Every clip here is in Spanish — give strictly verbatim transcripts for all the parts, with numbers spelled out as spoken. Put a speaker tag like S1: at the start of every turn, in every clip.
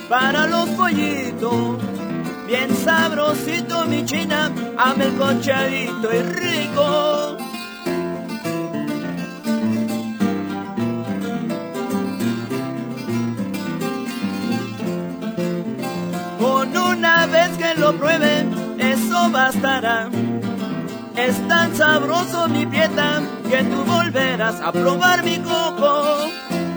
S1: para los pollitos. Bien sabrosito mi china, a melcochadito y rico. Con una vez que lo prueben, eso bastará. Es tan sabroso mi prieta que tú volverás a probar mi coco.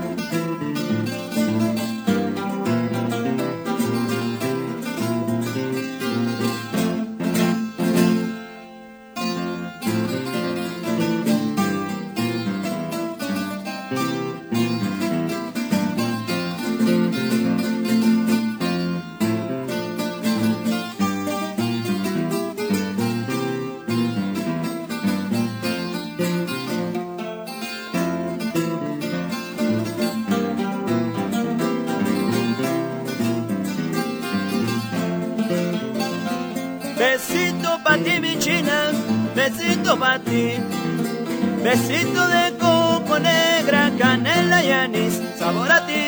S1: Besito pa' ti, mi china, besito pa' ti. Besito de coco, negra, canela y anís, sabor a ti.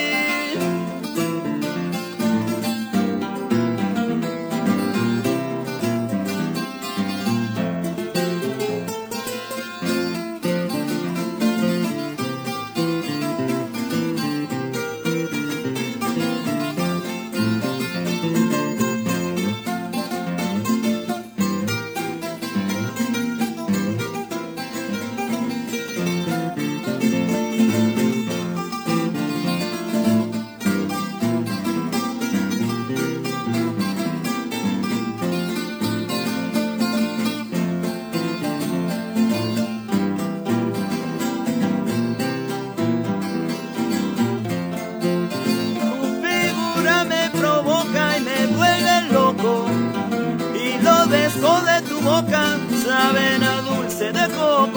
S1: Y los besos de tu boca saben a dulce de coco.